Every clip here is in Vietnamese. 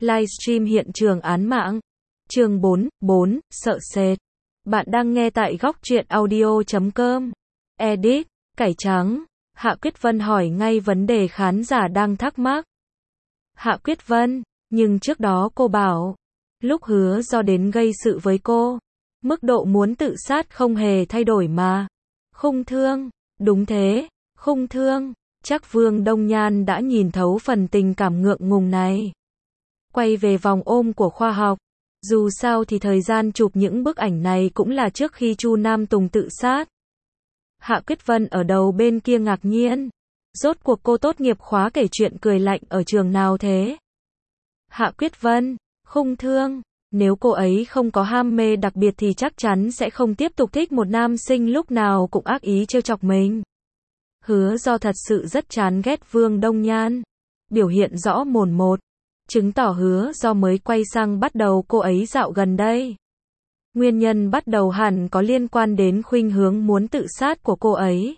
Livestream hiện trường án mạng. Chương 4, sợ sệt. Bạn đang nghe tại góc truyện audio.com. Edit, cải trắng. Hạ Quyết Vân hỏi ngay vấn đề khán giả đang thắc mắc. Hạ Quyết Vân, nhưng trước đó cô bảo, lúc Hứa Do đến gây sự với cô, mức độ muốn tự sát không hề thay đổi mà. Khung Thương, đúng thế, Khung Thương, chắc Vương Đông Nhan đã nhìn thấu phần tình cảm ngượng ngùng này. Quay về vòng ôm của khoa học, dù sao thì thời gian chụp những bức ảnh này cũng là trước khi Chu Nam Tùng tự sát. Hạ Quyết Vân ở đầu bên kia ngạc nhiên. Rốt cuộc cô tốt nghiệp khóa kể chuyện cười lạnh ở trường nào thế? Hạ Quyết Vân, Khung Thương, nếu cô ấy không có ham mê đặc biệt thì chắc chắn sẽ không tiếp tục thích một nam sinh lúc nào cũng ác ý trêu chọc mình. Hứa Do thật sự rất chán ghét Vương Đông Nhan. Biểu hiện rõ mồn một, chứng tỏ Hứa Do mới quay sang bắt đầu cô ấy dạo gần đây. Nguyên nhân bắt đầu hẳn có liên quan đến khuynh hướng muốn tự sát của cô ấy.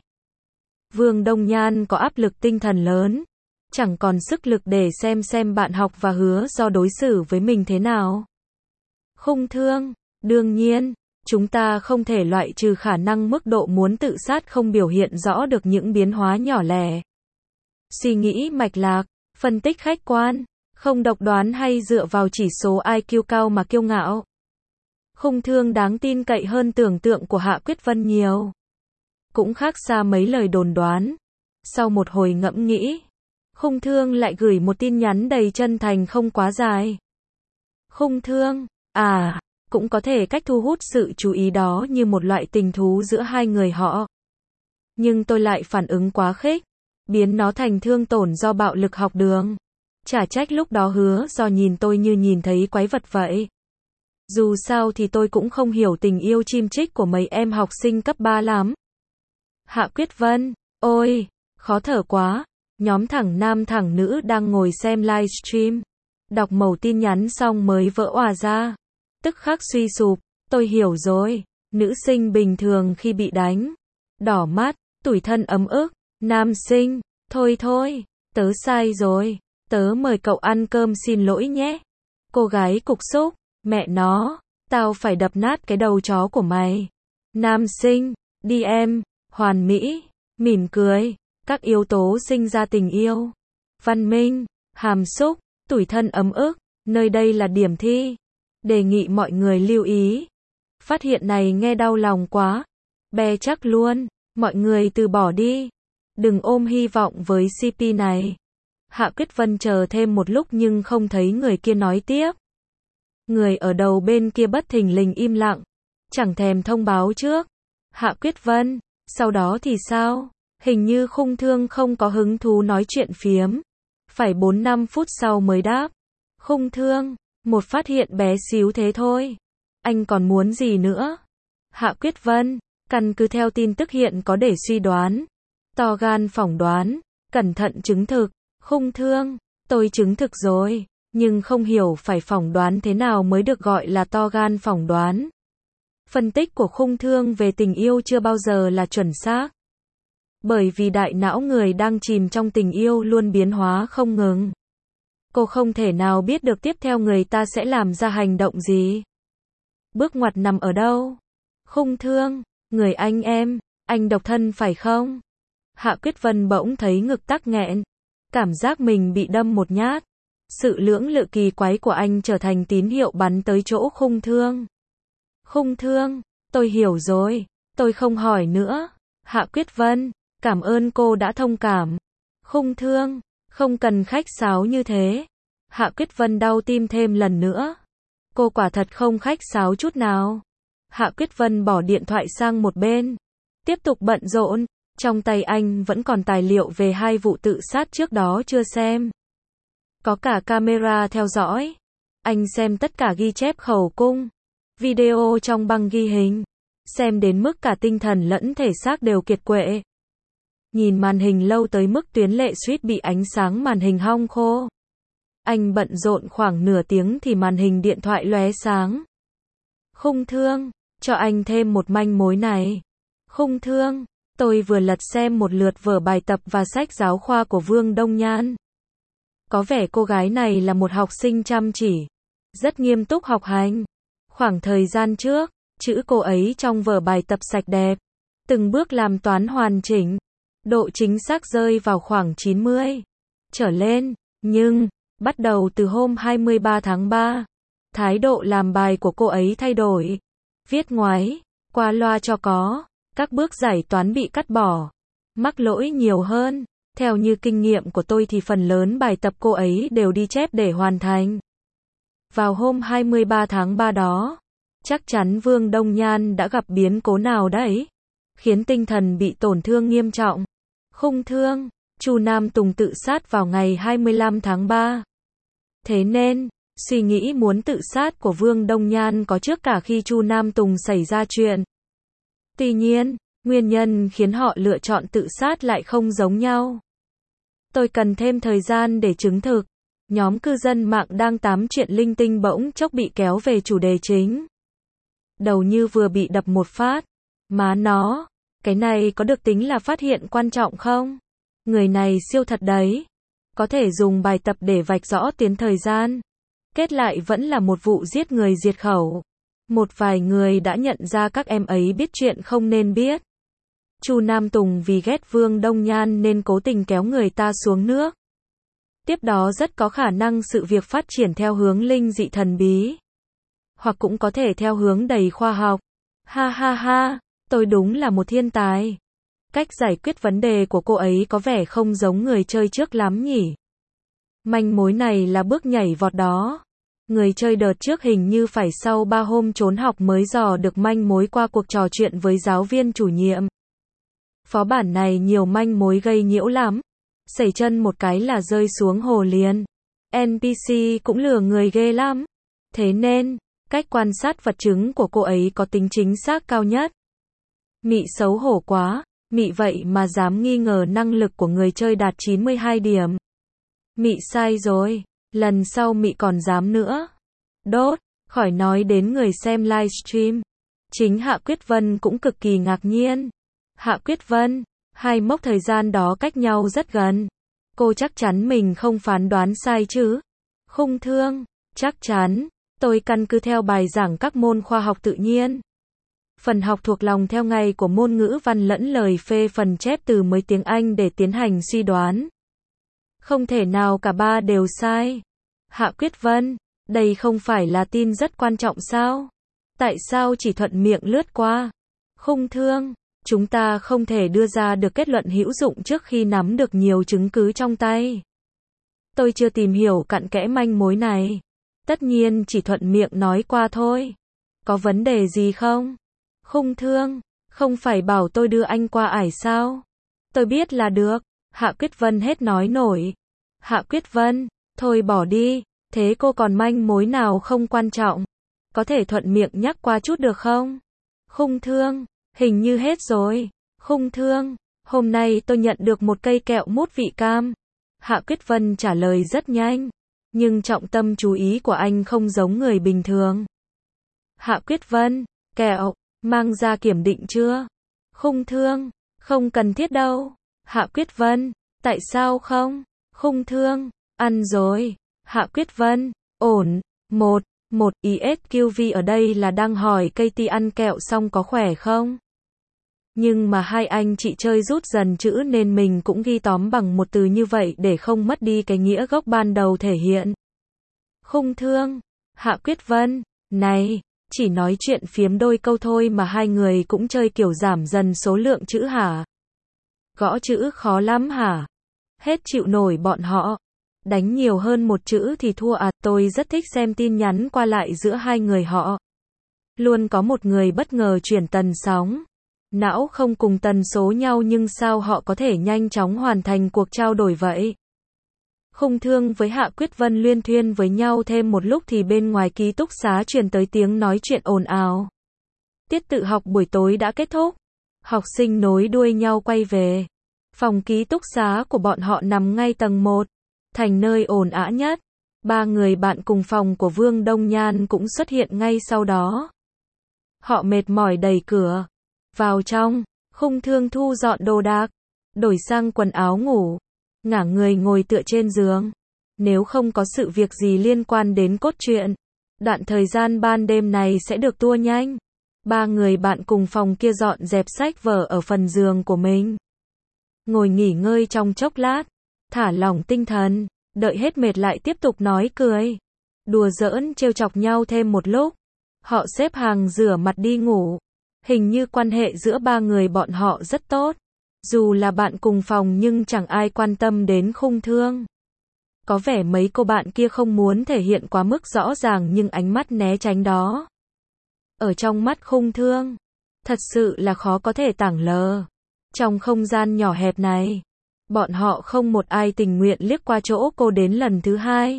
Vương Đông Nhan có áp lực tinh thần lớn, chẳng còn sức lực để xem bạn học và Hứa Do đối xử với mình thế nào. Khung Thương, đương nhiên, chúng ta không thể loại trừ khả năng mức độ muốn tự sát không biểu hiện rõ được những biến hóa nhỏ lẻ. Suy nghĩ mạch lạc, phân tích khách quan, không độc đoán hay dựa vào chỉ số IQ cao mà kiêu ngạo. Khung Thương đáng tin cậy hơn tưởng tượng của Hạ Quyết Vân nhiều. Cũng khác xa mấy lời đồn đoán. Sau một hồi ngẫm nghĩ, Khung Thương lại gửi một tin nhắn đầy chân thành không quá dài. Khung Thương, cũng có thể cách thu hút sự chú ý đó như một loại tình thú giữa hai người họ. Nhưng tôi lại phản ứng quá khích, biến nó thành thương tổn do bạo lực học đường. Chả trách lúc đó Hứa Do nhìn tôi như nhìn thấy quái vật vậy. Dù sao thì tôi cũng không hiểu tình yêu chim chích của mấy em học sinh cấp 3 lắm. Hạ Quyết Vân, ôi, khó thở quá. Nhóm thẳng nam thẳng nữ đang ngồi xem livestream. Đọc mẩu tin nhắn xong mới vỡ òa ra. Tức khắc suy sụp, tôi hiểu rồi. Nữ sinh bình thường khi bị đánh, đỏ mắt, tủi thân ấm ức. Nam sinh, thôi, tớ sai rồi. Tớ mời cậu ăn cơm xin lỗi nhé. Cô gái cục xúc, mẹ nó, tao phải đập nát cái đầu chó của mày. Nam sinh, đi em, hoàn mỹ, mỉm cười, các yếu tố sinh ra tình yêu. Văn minh, hàm xúc, tủi thân ấm ức, nơi đây là điểm thi. Đề nghị mọi người lưu ý. Phát hiện này nghe đau lòng quá. Bè chắc luôn, mọi người từ bỏ đi. Đừng ôm hy vọng với CP này. Hạ Quyết Vân chờ thêm một lúc nhưng không thấy người kia nói tiếp. Người ở đầu bên kia bất thình lình im lặng, chẳng thèm thông báo trước. Hạ Quyết Vân, sau đó thì sao? Hình như Khung Thương không có hứng thú nói chuyện phiếm. Phải 4-5 phút sau mới đáp. Khung Thương, một phát hiện bé xíu thế thôi. Anh còn muốn gì nữa? Hạ Quyết Vân, căn cứ theo tin tức hiện có để suy đoán. To gan phỏng đoán, cẩn thận chứng thực. Khung Thương, tôi chứng thực rồi, nhưng không hiểu phải phỏng đoán thế nào mới được gọi là to gan phỏng đoán. Phân tích của Khung Thương về tình yêu chưa bao giờ là chuẩn xác. Bởi vì đại não người đang chìm trong tình yêu luôn biến hóa không ngừng. Cô không thể nào biết được tiếp theo người ta sẽ làm ra hành động gì. Bước ngoặt nằm ở đâu? Khung Thương, người anh độc thân phải không? Hạ Quyết Vân bỗng thấy ngực tắc nghẹn. Cảm giác mình bị đâm một nhát. Sự lưỡng lự kỳ quái của anh trở thành tín hiệu bắn tới chỗ Khung Thương. Khung Thương, tôi hiểu rồi, tôi không hỏi nữa. Hạ Quyết Vân, cảm ơn cô đã thông cảm. Khung Thương, không cần khách sáo như thế. Hạ Quyết Vân đau tim thêm lần nữa. Cô quả thật không khách sáo chút nào. Hạ Quyết Vân bỏ điện thoại sang một bên, tiếp tục bận rộn. Trong tay anh vẫn còn tài liệu về 2 vụ tự sát trước đó chưa xem. Có cả camera theo dõi. Anh xem tất cả ghi chép khẩu cung, video trong băng ghi hình. Xem đến mức cả tinh thần lẫn thể xác đều kiệt quệ. Nhìn màn hình lâu tới mức Tuyến Lệ suýt bị ánh sáng màn hình hong khô. Anh bận rộn khoảng nửa tiếng thì màn hình điện thoại lóe sáng. Khung Thương, cho anh thêm một manh mối này. Khung Thương, tôi vừa lật xem một lượt vở bài tập và sách giáo khoa của Vương Đông Nhan. Có vẻ cô gái này là một học sinh chăm chỉ, rất nghiêm túc học hành. Khoảng thời gian trước, chữ cô ấy trong vở bài tập sạch đẹp, từng bước làm toán hoàn chỉnh, độ chính xác rơi vào khoảng 90 trở lên, nhưng bắt đầu từ hôm 23 tháng 3, thái độ làm bài của cô ấy thay đổi. Viết ngoáy, qua loa cho có, các bước giải toán bị cắt bỏ, mắc lỗi nhiều hơn. Theo như kinh nghiệm của tôi thì phần lớn bài tập cô ấy đều đi chép để hoàn thành. Vào hôm 23 tháng 3 đó, chắc chắn Vương Đông Nhan đã gặp biến cố nào đấy, khiến tinh thần bị tổn thương nghiêm trọng. Khung thương, Chu Nam Tùng tự sát vào ngày 25 tháng 3. Thế nên, suy nghĩ muốn tự sát của Vương Đông Nhan có trước cả khi Chu Nam Tùng xảy ra chuyện. Tuy nhiên, nguyên nhân khiến họ lựa chọn tự sát lại không giống nhau. Tôi cần thêm thời gian để chứng thực. Nhóm cư dân mạng đang tám chuyện linh tinh bỗng chốc bị kéo về chủ đề chính. Đầu như vừa bị đập một phát. Má nó, cái này có được tính là phát hiện quan trọng không? Người này siêu thật đấy. Có thể dùng bài tập để vạch rõ tiến thời gian. Kết lại vẫn là một vụ giết người diệt khẩu. Một vài người đã nhận ra các em ấy biết chuyện không nên biết. Chu Nam Tùng vì ghét Vương Đông Nhan nên cố tình kéo người ta xuống nước. Tiếp đó rất có khả năng sự việc phát triển theo hướng linh dị thần bí. Hoặc cũng có thể theo hướng đầy khoa học. Ha ha ha, tôi đúng là một thiên tài. Cách giải quyết vấn đề của cô ấy có vẻ không giống người chơi trước lắm nhỉ. Manh mối này là bước nhảy vọt đó. Người chơi đợt trước hình như phải sau 3 hôm trốn học mới dò được manh mối qua cuộc trò chuyện với giáo viên chủ nhiệm. Phó bản này nhiều manh mối gây nhiễu lắm. Sẩy chân một cái là rơi xuống hồ liền. NPC cũng lừa người ghê lắm. Thế nên, cách quan sát vật chứng của cô ấy có tính chính xác cao nhất. Mị xấu hổ quá, mị vậy mà dám nghi ngờ năng lực của người chơi đạt 92 điểm. Mị sai rồi, lần sau mị còn dám nữa. Đốt, khỏi nói đến người xem livestream. Chính Hạ Quyết Vân cũng cực kỳ ngạc nhiên. Hạ Quyết Vân, hai mốc thời gian đó cách nhau rất gần. Cô chắc chắn mình không phán đoán sai chứ? Khung thương, chắc chắn. Tôi căn cứ theo bài giảng các môn khoa học tự nhiên. Phần học thuộc lòng theo ngày của môn ngữ văn lẫn lời phê phần chép từ mới tiếng Anh để tiến hành suy đoán. Không thể nào cả ba đều sai. Hạ Quyết Vân, đây không phải là tin rất quan trọng sao? Tại sao chỉ thuận miệng lướt qua? Khung thương, chúng ta không thể đưa ra được kết luận hữu dụng trước khi nắm được nhiều chứng cứ trong tay. Tôi chưa tìm hiểu cặn kẽ manh mối này. Tất nhiên chỉ thuận miệng nói qua thôi. Có vấn đề gì không? Khung thương, không phải bảo tôi đưa anh qua ải sao? Tôi biết là được. Hạ Quyết Vân hết nói nổi. Hạ Quyết Vân, thôi bỏ đi. Thế cô còn manh mối nào không quan trọng? Có thể thuận miệng nhắc qua chút được không? Khung thương, hình như hết rồi. Khung thương, hôm nay tôi nhận được một cây kẹo mút vị cam. Hạ Quyết Vân trả lời rất nhanh. Nhưng trọng tâm chú ý của anh không giống người bình thường. Hạ Quyết Vân, kẹo, mang ra kiểm định chưa? Khung thương, không cần thiết đâu. Hạ Quyết Vân, tại sao không? Khung thương, ăn rồi. Hạ Quyết Vân, ổn. Một ISQV ở đây là đang hỏi Katie ăn kẹo xong có khỏe không? Nhưng mà hai anh chị chơi rút dần chữ nên mình cũng ghi tóm bằng một từ như vậy để không mất đi cái nghĩa gốc ban đầu thể hiện. Khung thương, Hạ Quyết Vân, này, chỉ nói chuyện phiếm đôi câu thôi mà hai người cũng chơi kiểu giảm dần số lượng chữ hả? Gõ chữ khó lắm hả? Hết chịu nổi bọn họ. Đánh nhiều hơn một chữ thì thua à? Tôi rất thích xem tin nhắn qua lại giữa hai người họ. Luôn có một người bất ngờ chuyển tần sóng. Não không cùng tần số nhau nhưng sao họ có thể nhanh chóng hoàn thành cuộc trao đổi vậy? Khung thương với Hạ Quyết Vân luyên thuyên với nhau thêm một lúc thì bên ngoài ký túc xá truyền tới tiếng nói chuyện ồn ào. Tiết tự học buổi tối đã kết thúc. Học sinh nối đuôi nhau quay về. Phòng ký túc xá của bọn họ nằm ngay tầng 1, thành nơi ồn ào nhất. Ba người bạn cùng phòng của Vương Đông Nhan cũng xuất hiện ngay sau đó. Họ mệt mỏi đẩy cửa vào trong. Khung thương thu dọn đồ đạc, đổi sang quần áo ngủ, ngả người ngồi tựa trên giường. Nếu không có sự việc gì liên quan đến cốt truyện, đoạn thời gian ban đêm này sẽ được tua nhanh. Ba người bạn cùng phòng kia dọn dẹp sách vở ở phần giường của mình. Ngồi nghỉ ngơi trong chốc lát, thả lỏng tinh thần, đợi hết mệt lại tiếp tục nói cười. Đùa giỡn trêu chọc nhau thêm một lúc. Họ xếp hàng rửa mặt đi ngủ. Hình như quan hệ giữa ba người bọn họ rất tốt. Dù là bạn cùng phòng nhưng chẳng ai quan tâm đến Khung Thương. Có vẻ mấy cô bạn kia không muốn thể hiện quá mức rõ ràng nhưng ánh mắt né tránh đó. Ở trong mắt Khung Thương, thật sự là khó có thể tảng lờ. Trong không gian nhỏ hẹp này, bọn họ không một ai tình nguyện liếc qua chỗ cô đến lần thứ hai.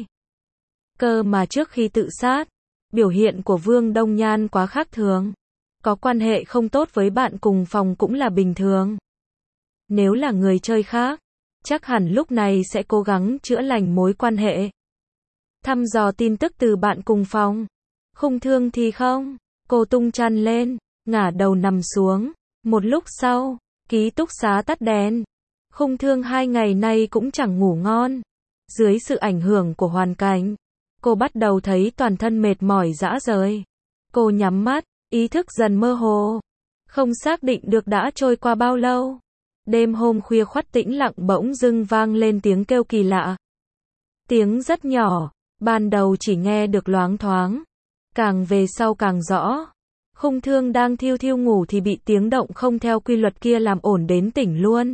Cơ mà trước khi tự sát, biểu hiện của Vương Đông Nhan quá khác thường. Có quan hệ không tốt với bạn cùng phòng cũng là bình thường. Nếu là người chơi khác, chắc hẳn lúc này sẽ cố gắng chữa lành mối quan hệ. Thăm dò tin tức từ bạn cùng phòng. Khung Thương thì không. Cô tung chăn lên, ngả đầu nằm xuống. Một lúc sau, ký túc xá tắt đèn. Khung Thương 2 ngày nay cũng chẳng ngủ ngon. Dưới sự ảnh hưởng của hoàn cảnh, cô bắt đầu thấy toàn thân mệt mỏi rã rời. Cô nhắm mắt, ý thức dần mơ hồ. Không xác định được đã trôi qua bao lâu. Đêm hôm khuya khoắt tĩnh lặng bỗng dưng vang lên tiếng kêu kỳ lạ. Tiếng rất nhỏ, ban đầu chỉ nghe được loáng thoáng. Càng về sau càng rõ. Khung Thương đang thiêu thiêu ngủ thì bị tiếng động không theo quy luật kia làm ổn đến tỉnh luôn.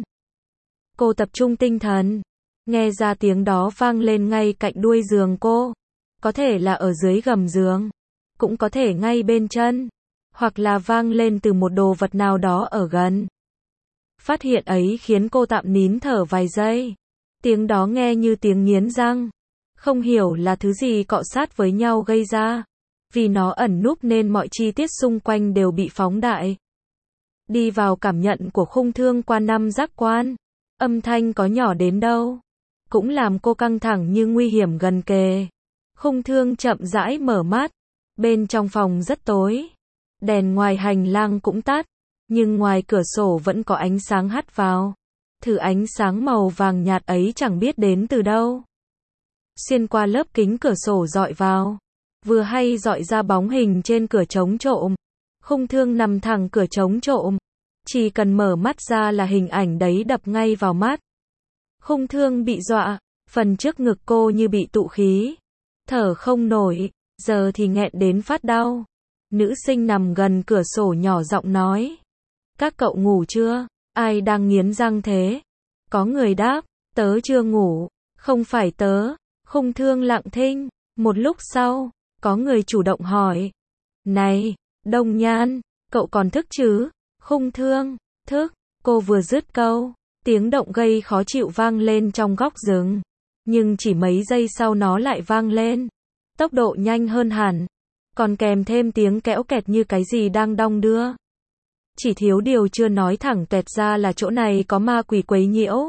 Cô tập trung tinh thần. Nghe ra tiếng đó vang lên ngay cạnh đuôi giường cô. Có thể là ở dưới gầm giường. Cũng có thể ngay bên chân. Hoặc là vang lên từ một đồ vật nào đó ở gần. Phát hiện ấy khiến cô tạm nín thở vài giây. Tiếng đó nghe như tiếng nghiến răng. Không hiểu là thứ gì cọ sát với nhau gây ra. Vì nó ẩn núp nên mọi chi tiết xung quanh đều bị phóng đại. Đi vào cảm nhận của Khung Thương qua 5 giác quan. Âm thanh có nhỏ đến đâu cũng làm cô căng thẳng như nguy hiểm gần kề. Khung Thương chậm rãi mở mắt. Bên trong phòng rất tối. Đèn ngoài hành lang cũng tắt. Nhưng ngoài cửa sổ vẫn có ánh sáng hắt vào. Thứ ánh sáng màu vàng nhạt ấy chẳng biết đến từ đâu. Xuyên qua lớp kính cửa sổ dọi vào. Vừa hay dọi ra bóng hình trên cửa trống trộm. Khung Thương nằm thẳng cửa trống trộm. Chỉ cần mở mắt ra là hình ảnh đấy đập ngay vào mắt. Khung Thương bị dọa. Phần trước ngực cô như bị tụ khí. Thở không nổi. Giờ thì nghẹn đến phát đau. Nữ sinh nằm gần cửa sổ nhỏ giọng nói. Các cậu ngủ chưa? Ai đang nghiến răng thế? Có người đáp. Tớ chưa ngủ. Không phải tớ. Khung Thương lặng thinh. Một lúc sau, có người chủ động hỏi. Này, Đông Nhan, cậu còn thức chứ? Khung Thương, thức. Cô vừa dứt câu, tiếng động gây khó chịu vang lên trong góc rừng. Nhưng chỉ mấy giây sau nó lại vang lên. Tốc độ nhanh hơn hẳn. Còn kèm thêm tiếng kẽo kẹt như cái gì đang đong đưa. Chỉ thiếu điều chưa nói thẳng tuẹt ra là chỗ này có ma quỷ quấy nhiễu.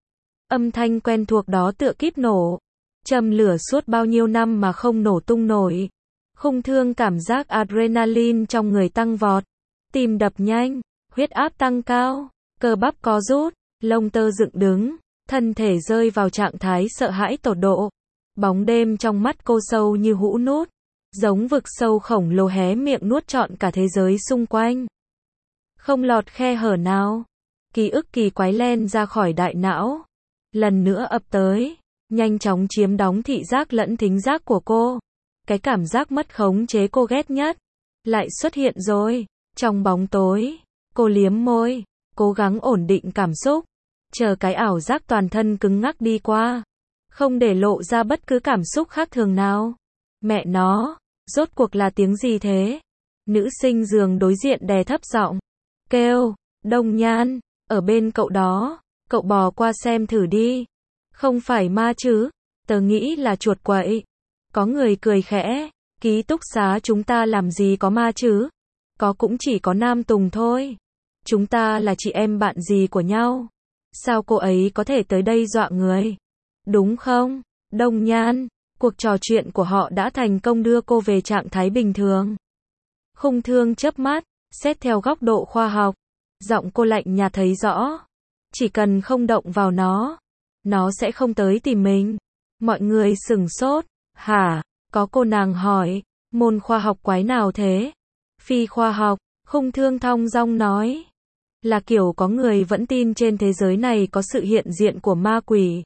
Âm thanh quen thuộc đó tựa kíp nổ. Châm lửa suốt bao nhiêu năm mà không nổ tung nổi. Khung Thương cảm giác adrenaline trong người tăng vọt. Tim đập nhanh, huyết áp tăng cao, cơ bắp co rút, lông tơ dựng đứng, thân thể rơi vào trạng thái sợ hãi tột độ. Bóng đêm trong mắt cô sâu như hũ nút, giống vực sâu khổng lồ hé miệng nuốt trọn cả thế giới xung quanh. Không lọt khe hở nào. Ký ức kỳ quái len ra khỏi đại não. Lần nữa ập tới. Nhanh chóng chiếm đóng thị giác lẫn thính giác của cô. Cái cảm giác mất khống chế cô ghét nhất lại xuất hiện rồi. Trong bóng tối, cô liếm môi, cố gắng ổn định cảm xúc, chờ cái ảo giác toàn thân cứng ngắc đi qua, không để lộ ra bất cứ cảm xúc khác thường nào. Mẹ nó, rốt cuộc là tiếng gì thế? Nữ sinh giường đối diện đè thấp giọng, kêu, Đông Nhan, ở bên cậu đó, cậu bò qua xem thử đi. Không phải ma chứ, tớ nghĩ là chuột quậy. Có người cười khẽ, ký túc xá chúng ta làm gì có ma chứ? Có cũng chỉ có Nam Tùng thôi. Chúng ta là chị em bạn gì của nhau. Sao cô ấy có thể tới đây dọa người? Đúng không, Đông Nhan? Cuộc trò chuyện của họ đã thành công đưa cô về trạng thái bình thường. Khung Thương chớp mắt, xét theo góc độ khoa học. Giọng cô lạnh nhạt thấy rõ. Chỉ cần không động vào nó sẽ không tới tìm mình. Mọi người sửng sốt. Hả? Có cô nàng hỏi. Môn khoa học quái nào thế? Phi khoa học, Khung Thương thong dong nói. Là kiểu có người vẫn tin trên thế giới này có sự hiện diện của ma quỷ.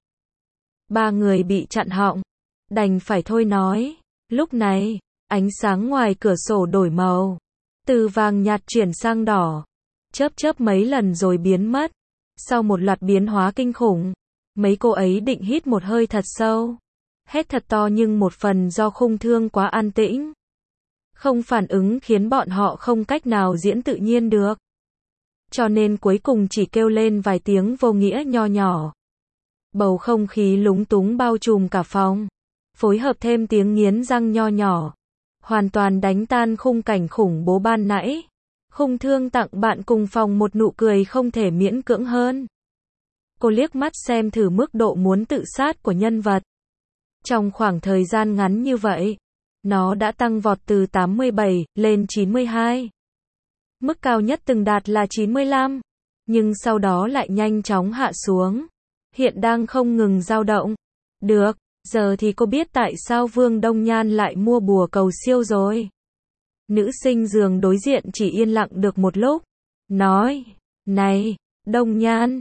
Ba người bị chặn họng. Đành phải thôi nói. Lúc này, ánh sáng ngoài cửa sổ đổi màu. Từ vàng nhạt chuyển sang đỏ. Chớp chớp mấy lần rồi biến mất. Sau một loạt biến hóa kinh khủng, mấy cô ấy định hít một hơi thật sâu. Hét thật to nhưng một phần do Khung Thương quá an tĩnh. Không phản ứng khiến bọn họ không cách nào diễn tự nhiên được. Cho nên cuối cùng chỉ kêu lên vài tiếng vô nghĩa nho nhỏ. Bầu không khí lúng túng bao trùm cả phòng. Phối hợp thêm tiếng nghiến răng nho nhỏ. Hoàn toàn đánh tan khung cảnh khủng bố ban nãy. Khung Thương tặng bạn cùng phòng một nụ cười không thể miễn cưỡng hơn. Cô liếc mắt xem thử mức độ muốn tự sát của nhân vật. Trong khoảng thời gian ngắn như vậy, nó đã tăng vọt từ 87 lên 92. Mức cao nhất từng đạt là 95, nhưng sau đó lại nhanh chóng hạ xuống. Hiện đang không ngừng dao động. Được, giờ thì cô biết tại sao Vương Đông Nhan lại mua bùa cầu siêu rồi. Nữ sinh giường đối diện chỉ yên lặng được một lúc. Nói, này, Đông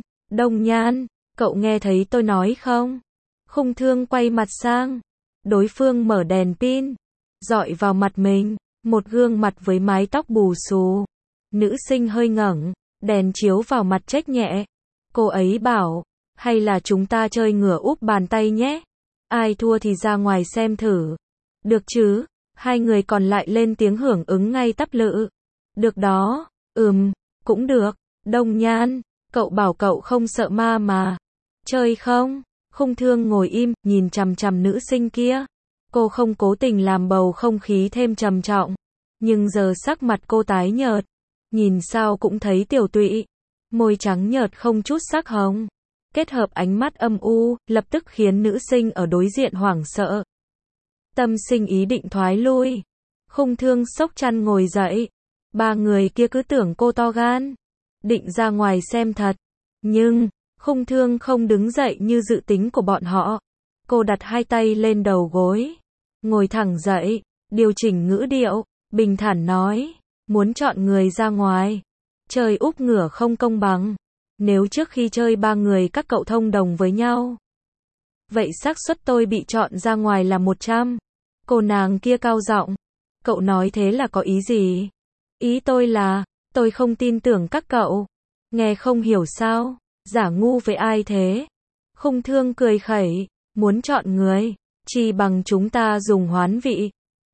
Nhan, cậu nghe thấy tôi nói không? Khung Thương quay mặt sang. Đối phương mở đèn pin, dọi vào mặt mình, một gương mặt với mái tóc bù xù. Nữ sinh hơi ngẩng, đèn chiếu vào mặt trách nhẹ. Cô ấy bảo, hay là chúng ta chơi ngửa úp bàn tay nhé? Ai thua thì ra ngoài xem thử. Được chứ? Hai người còn lại lên tiếng hưởng ứng ngay tắp lự. Được đó, cũng được. Đông Nhan, cậu bảo cậu không sợ ma mà. Chơi không? Khung Thương ngồi im, nhìn chằm chằm nữ sinh kia. Cô không cố tình làm bầu không khí thêm trầm trọng. Nhưng giờ sắc mặt cô tái nhợt. Nhìn sao cũng thấy tiểu tụy. Môi trắng nhợt không chút sắc hồng. Kết hợp ánh mắt âm u, lập tức khiến nữ sinh ở đối diện hoảng sợ. Tâm sinh ý định thoái lui. Khung Thương xốc chăn ngồi dậy. Ba người kia cứ tưởng cô to gan. Định ra ngoài xem thật. Nhưng, Khung Thương không đứng dậy như dự tính của bọn họ. Cô đặt hai tay lên đầu gối. Ngồi thẳng dậy, điều chỉnh ngữ điệu, bình thản nói. Muốn chọn người ra ngoài. Chơi úp ngửa không công bằng. Nếu trước khi chơi ba người các cậu thông đồng với nhau, vậy xác suất tôi bị chọn ra ngoài là 100. Cô nàng kia cao giọng. Cậu nói thế là có ý gì? Ý tôi là, tôi không tin tưởng các cậu. Nghe không hiểu sao? Giả ngu với ai thế? Khung Thương cười khẩy. Muốn chọn người, chỉ bằng chúng ta dùng hoán vị.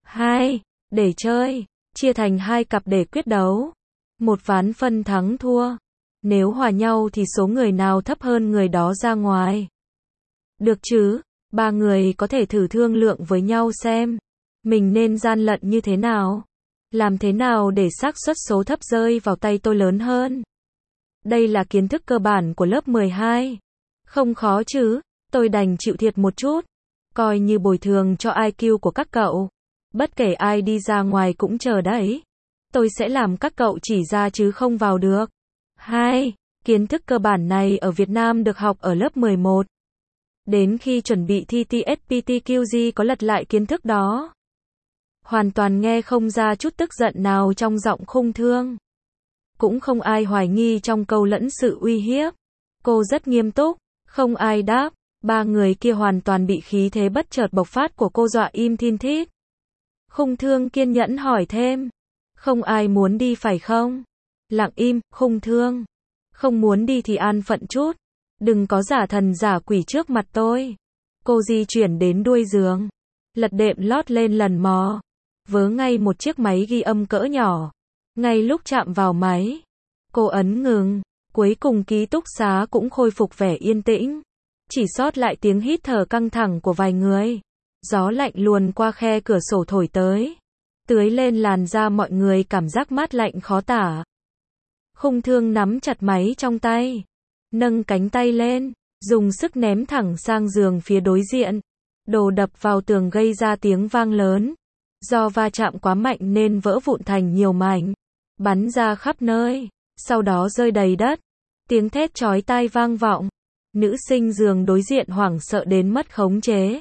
Để chơi, chia thành 2 cặp để quyết đấu. Một ván phân thắng thua. Nếu hòa nhau thì số người nào thấp hơn người đó ra ngoài. Được chứ? Ba người có thể thử thương lượng với nhau xem. Mình nên gian lận như thế nào? Làm thế nào để xác suất số thấp rơi vào tay tôi lớn hơn? Đây là kiến thức cơ bản của lớp 12. Không khó chứ? Tôi đành chịu thiệt một chút. Coi như bồi thường cho IQ của các cậu. Bất kể ai đi ra ngoài cũng chờ đấy. Tôi sẽ làm các cậu chỉ ra chứ không vào được. Kiến thức cơ bản này ở Việt Nam được học ở lớp 11. Đến khi chuẩn bị thi TSPTQG có lật lại kiến thức đó. Hoàn toàn nghe không ra chút tức giận nào trong giọng Khung Thương. Cũng không ai hoài nghi trong câu lẫn sự uy hiếp. Cô rất nghiêm túc, không ai đáp. Ba người kia hoàn toàn bị khí thế bất chợt bộc phát của cô dọa im thin thít. Khung Thương kiên nhẫn hỏi thêm. Không ai muốn đi phải không? Lặng im, Khung Thương. Không muốn đi thì an phận chút. Đừng có giả thần giả quỷ trước mặt tôi. Cô di chuyển đến đuôi giường. Lật đệm lót lên lần mò. Vớ ngay một chiếc máy ghi âm cỡ nhỏ. Ngay lúc chạm vào máy, cô ấn ngừng. Cuối cùng ký túc xá cũng khôi phục vẻ yên tĩnh. Chỉ sót lại tiếng hít thở căng thẳng của vài người. Gió lạnh luồn qua khe cửa sổ thổi tới. Tưới lên làn da mọi người cảm giác mát lạnh khó tả. Khung Thương nắm chặt máy trong tay. Nâng cánh tay lên. Dùng sức ném thẳng sang giường phía đối diện. Đồ đập vào tường gây ra tiếng vang lớn. Do va chạm quá mạnh nên vỡ vụn thành nhiều mảnh. Bắn ra khắp nơi. Sau đó rơi đầy đất. Tiếng thét chói tai vang vọng. Nữ sinh giường đối diện hoảng sợ đến mất khống chế.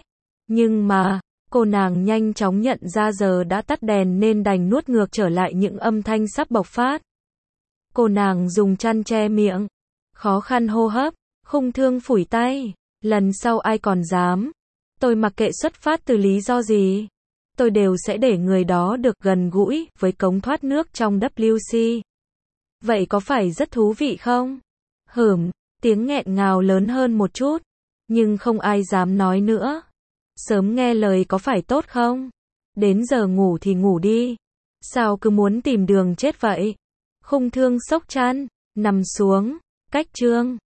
Nhưng mà, cô nàng nhanh chóng nhận ra giờ đã tắt đèn nên đành nuốt ngược trở lại những âm thanh sắp bộc phát. Cô nàng dùng chăn che miệng, khó khăn hô hấp, Khung Thương phủi tay, lần sau ai còn dám. Tôi mặc kệ xuất phát từ lý do gì. Tôi đều sẽ để người đó được gần gũi với cống thoát nước trong WC. Vậy có phải rất thú vị không? Tiếng nghẹn ngào lớn hơn một chút, nhưng không ai dám nói nữa. Sớm nghe lời có phải tốt không? Đến giờ ngủ thì ngủ đi. Sao cứ muốn tìm đường chết vậy? Khung Thương xốc chăn, nằm xuống, cách chương.